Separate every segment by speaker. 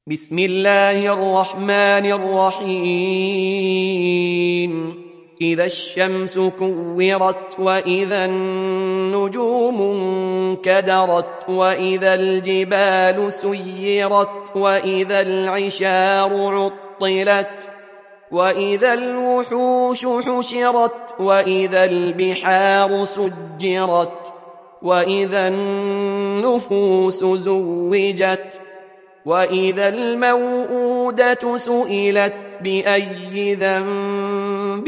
Speaker 1: بسم الله الرحمن الرحيم إذا الشمس كورت وإذا النجوم انكدرت وإذا الجبال سيرت وإذا العشار عطلت وإذا الوحوش حشرت وإذا البحار سجرت وإذا النفوس زوجت وإذا الموءودة سئلت بأي ذنب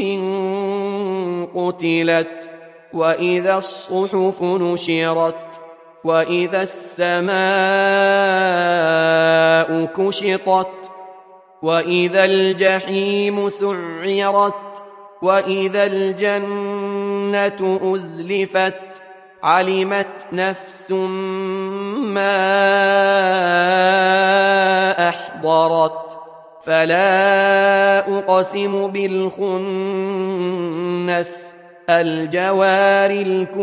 Speaker 1: قتلت وإذا الصحف نشرت وإذا السماء كشطت وإذا الجحيم سعرت وإذا الجنة أزلفت علمت نفس ما أحضرت فلا أقسم بالخنس الجوار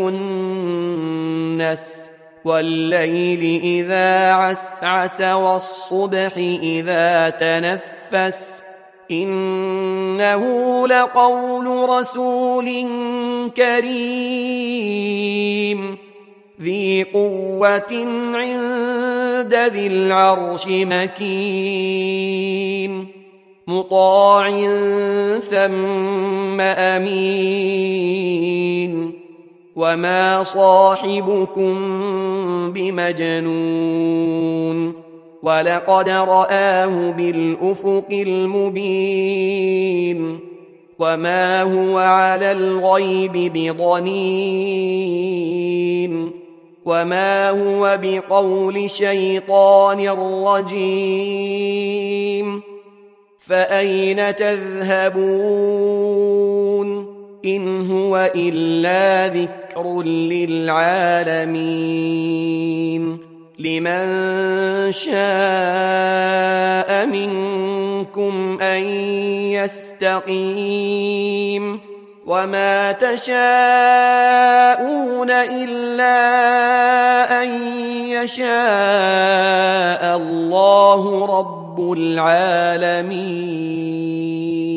Speaker 1: الكنس والليل إذا عسعس والصبح إذا تنفس إنه لقول رسول كريم ذي قوة عند ذي العرش مكين مطاع ثم أمين وما صاحبكم بمجنون ولقد رآه بالأفق المبين وما هو على الغيب بضنين وما هو بقول شيطان رجيم فأين تذهبون إن هو إلا ذكر للعالمين لمن شاء منكم أن يستقيم وما تشاءون إلا أن يشاء الله رب العالمين.